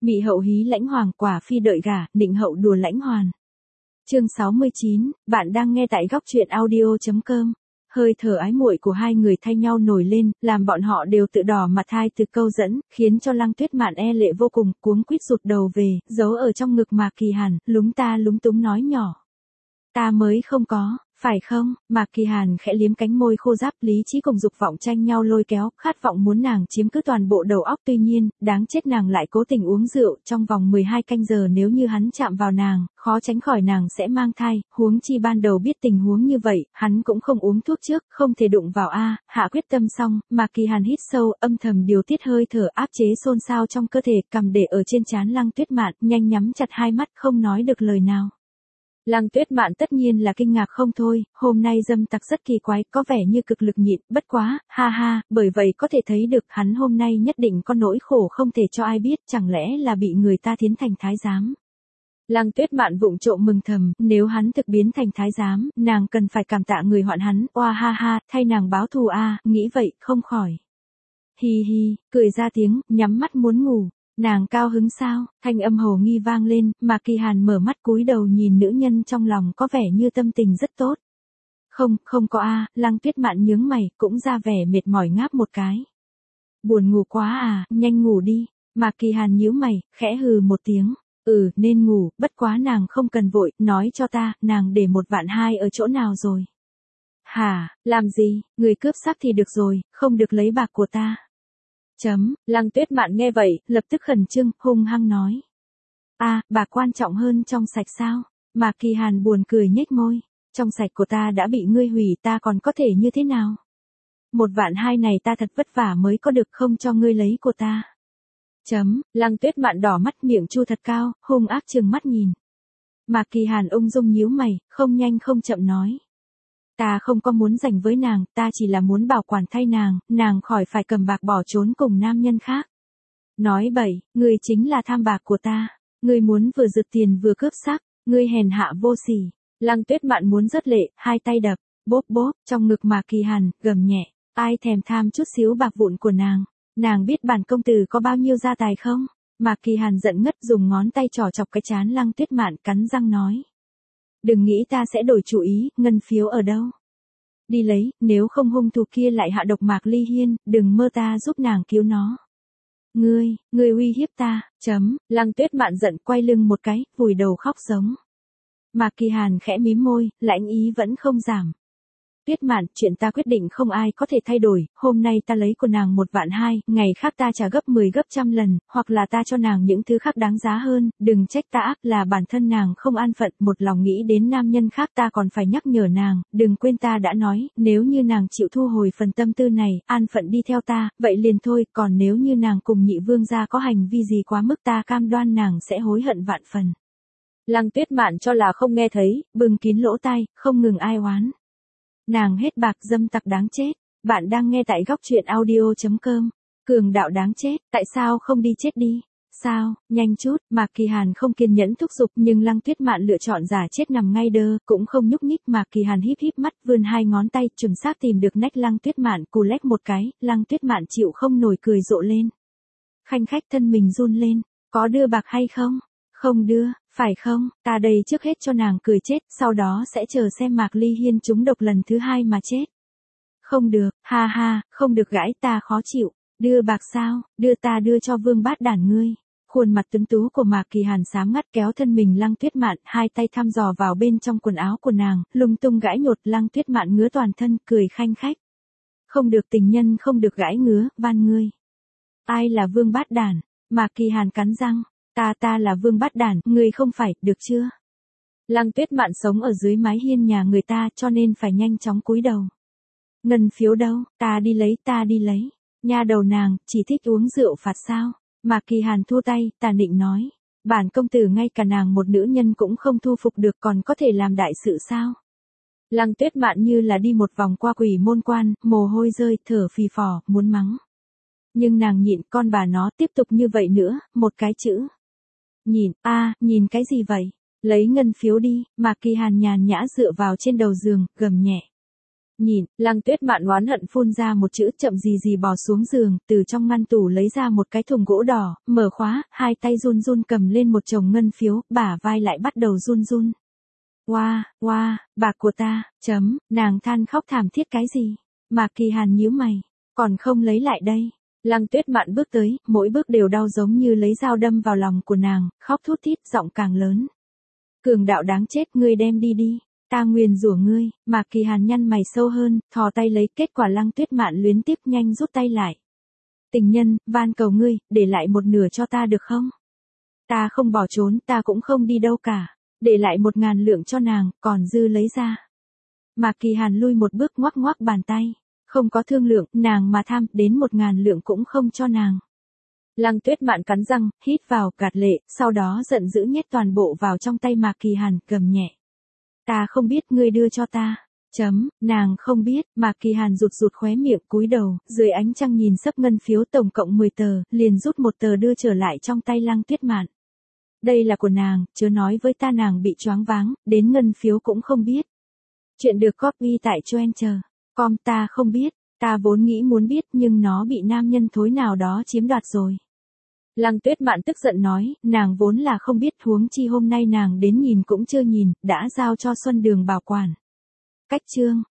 Mị hậu hí lãnh hoàng, quả phi đợi gả, định hậu đùa lãnh hoàn. Chương 69, bạn đang nghe tại góc truyện audio.com. Hơi thở ái muội của hai người thay nhau nổi lên, làm bọn họ đều tự đỏ mặt hai từ câu dẫn, khiến cho Lăng Tuyết Mạn e lệ vô cùng, cuống quýt rụt đầu về, giấu ở trong ngực Mạc Kỳ Hàn, lúng ta lúng túng nói nhỏ. Ta mới không có, phải không? Mạc Kỳ Hàn khẽ liếm cánh môi khô ráp, lý trí cùng dục vọng tranh nhau lôi kéo, khát vọng muốn nàng chiếm cứ toàn bộ đầu óc, tuy nhiên, đáng chết nàng lại cố tình uống rượu, trong vòng 12 canh giờ nếu như hắn chạm vào nàng, khó tránh khỏi nàng sẽ mang thai, huống chi ban đầu biết tình huống như vậy, hắn cũng không uống thuốc trước, không thể đụng vào hạ quyết tâm xong, Mạc Kỳ Hàn hít sâu, âm thầm điều tiết hơi thở áp chế xôn xao trong cơ thể, cầm để ở trên trán Lăng Tuyết Mạn, nhanh nhắm chặt hai mắt không nói được lời nào. Lăng Tuyết Mạn tất nhiên là kinh ngạc không thôi, hôm nay dâm tặc rất kỳ quái, có vẻ như cực lực nhịn, bất quá, ha ha, bởi vậy có thể thấy được hắn hôm nay nhất định có nỗi khổ không thể cho ai biết, chẳng lẽ là bị người ta thiến thành thái giám. Lăng Tuyết Mạn vụng trộm mừng thầm, nếu hắn thực biến thành thái giám, nàng cần phải cảm tạ người hoạn hắn, oa ha ha, thay nàng báo thù nghĩ vậy, không khỏi. Hi hi, cười ra tiếng, nhắm mắt muốn ngủ. Nàng cao hứng sao? Thanh âm hồ nghi vang lên, Mạc Kỳ Hàn mở mắt cúi đầu nhìn nữ nhân trong lòng có vẻ như tâm tình rất tốt. Không có Lăng Tuyết Mạn nhướng mày, cũng ra vẻ mệt mỏi ngáp một cái. Buồn ngủ quá nhanh ngủ đi. Mạc Kỳ Hàn nhíu mày, khẽ hừ một tiếng. Nên ngủ, bất quá nàng không cần vội, nói cho ta, nàng để 1.200.000 ở chỗ nào rồi? Hả, làm gì, người cướp sắc thì được rồi, không được lấy bạc của ta. Lăng Tuyết Mạn nghe vậy, lập tức khẩn trương, hung hăng nói. Bà quan trọng hơn trong sạch sao? Mạc Kỳ Hàn buồn cười nhếch môi. Trong sạch của ta đã bị ngươi hủy, ta còn có thể như thế nào? 1.200.000 này ta thật vất vả mới có được, không cho ngươi lấy của ta. Lăng Tuyết Mạn đỏ mắt, miệng chu thật cao, hung ác trừng mắt nhìn. Mạc Kỳ Hàn ung dung nhíu mày, không nhanh không chậm nói. Ta không có muốn giành với nàng, ta chỉ là muốn bảo quản thay nàng khỏi phải cầm bạc bỏ trốn cùng nam nhân khác. Nói bậy, ngươi chính là tham bạc của ta, ngươi muốn vừa rượt tiền vừa cướp sắc, ngươi hèn hạ vô sỉ. Lăng Tuyết Mạn muốn rớt lệ, hai tay đập, bóp trong ngực Mạc Kỳ Hàn, gầm nhẹ, ai thèm tham chút xíu bạc vụn của nàng biết bản công tử có bao nhiêu gia tài không? Mạc Kỳ Hàn giận ngất dùng ngón tay trỏ chọc cái trán Lăng Tuyết Mạn, cắn răng nói. Đừng nghĩ ta sẽ đổi chủ ý, ngân phiếu ở đâu? Đi lấy, nếu không hung thủ kia lại hạ độc Mạc Ly Hiên, đừng mơ ta giúp nàng cứu nó. Ngươi uy hiếp ta, Lăng Tuyết Mạn giận quay lưng một cái, vùi đầu khóc giống. Mạc Kỳ Hàn khẽ mím môi, lãnh ý vẫn không giảm. Tuyết Mạn, chuyện ta quyết định không ai có thể thay đổi, hôm nay ta lấy của nàng 1.200.000, ngày khác ta trả gấp 10 gấp trăm lần, hoặc là ta cho nàng những thứ khác đáng giá hơn, đừng trách ta ác, là bản thân nàng không an phận, một lòng nghĩ đến nam nhân khác, ta còn phải nhắc nhở nàng, đừng quên ta đã nói, nếu như nàng chịu thu hồi phần tâm tư này, an phận đi theo ta, vậy liền thôi, còn nếu như nàng cùng nhị vương gia có hành vi gì quá mức, ta cam đoan nàng sẽ hối hận vạn phần. Lăng Tuyết Mạn cho là không nghe thấy, bưng kín lỗ tai, không ngừng ai oán. Nàng hết bạc, dâm tặc đáng chết. Bạn đang nghe tại góc truyện audio.com. Cường đạo đáng chết, tại sao không đi chết đi? Sao, nhanh chút, Mạc Kỳ Hàn không kiên nhẫn thúc giục, nhưng Lăng Tuyết Mạn lựa chọn giả chết nằm ngay đơ, cũng không nhúc nhích. Mạc Kỳ Hàn híp mắt, vươn hai ngón tay, chuẩn xác tìm được nách Lăng Tuyết Mạn, cù lách một cái, Lăng Tuyết Mạn chịu không nổi cười rộ lên. Khanh khách thân mình run lên, có đưa bạc hay không? Không đưa, phải không? Ta đây trước hết cho nàng cười chết, sau đó sẽ chờ xem Mạc Ly Hiên trúng độc lần thứ 2 mà chết. Không được, ha ha, không được gãi, ta khó chịu. Đưa bạc sao? Đưa cho vương bát đản ngươi. Khuôn mặt tuấn tú của Mạc Kỳ Hàn xám ngắt, kéo thân mình Lăng Tuyết Mạn, hai tay thăm dò vào bên trong quần áo của nàng, lung tung gãi nhột. Lăng Tuyết Mạn ngứa toàn thân, cười khanh khách. Không được, tình nhân không được gãi ngứa, van ngươi. Ai là vương bát đản? Mạc Kỳ Hàn cắn răng. Ta là vương bát đản, ngươi không phải, được chưa? Lăng Tuyết Mạn sống ở dưới mái hiên nhà người ta, cho nên phải nhanh chóng cúi đầu. Ngân phiếu đâu? Ta đi lấy. Nha đầu nàng, chỉ thích uống rượu phạt sao? Mạc Kỳ Hàn thua tay, tàn định nói. Bản công tử ngay cả nàng một nữ nhân cũng không thu phục được, còn có thể làm đại sự sao? Lăng Tuyết Mạn như là đi một vòng qua quỷ môn quan, mồ hôi rơi, thở phì phò, muốn mắng. Nhưng nàng nhịn, con bà nó tiếp tục như vậy nữa, một cái chữ. Nhìn cái gì vậy? Lấy ngân phiếu đi. Mạc Kỳ Hàn nhàn nhã dựa vào trên đầu giường, gầm nhẹ. Nhìn, Lăng Tuyết Mạn oán hận phun ra một chữ, chậm gì gì bò xuống giường, từ trong ngăn tủ lấy ra một cái thùng gỗ đỏ, mở khóa, hai tay run run cầm lên một chồng ngân phiếu, bả vai lại bắt đầu run run. Oa, bạc của ta, nàng than khóc thảm thiết cái gì? Mạc Kỳ Hàn nhíu mày, còn không lấy lại đây. Lăng Tuyết Mạn bước tới, mỗi bước đều đau giống như lấy dao đâm vào lòng của nàng, khóc thút thít, giọng càng lớn. Cường đạo đáng chết, ngươi đem đi đi. Ta nguyền rủa ngươi. Mạc Kỳ Hàn nhăn mày sâu hơn, thò tay lấy, kết quả Lăng Tuyết Mạn luyến tiếc nhanh rút tay lại. Tình nhân, van cầu ngươi, để lại một nửa cho ta được không? Ta không bỏ trốn, ta cũng không đi đâu cả. Để lại 1.000 lượng cho nàng, còn dư lấy ra. Mạc Kỳ Hàn lui một bước, ngoắc ngoắc bàn tay. Không có thương lượng, nàng mà tham, đến 1.000 lượng cũng không cho nàng. Lăng Tuyết Mạn cắn răng, hít vào, gạt lệ, sau đó giận dữ nhét toàn bộ vào trong tay Mạc Kỳ Hàn, gầm nhẹ. Ta không biết, ngươi đưa cho ta. Nàng không biết. Mạc Kỳ Hàn rụt khóe miệng, cúi đầu, dưới ánh trăng nhìn xấp ngân phiếu tổng cộng 10 tờ, liền rút một tờ đưa trở lại trong tay Lăng Tuyết Mạn. Đây là của nàng, chớ nói với ta nàng bị choáng váng, đến ngân phiếu cũng không biết. Chuyện được copy tại Choancher.com. Ta không biết, ta vốn nghĩ muốn biết nhưng nó bị nam nhân thối nào đó chiếm đoạt rồi. Lăng Tuyết Mạn tức giận nói, nàng vốn là không biết, huống chi hôm nay nàng đến nhìn cũng chưa nhìn, đã giao cho Xuân Đường bảo quản. Cách chương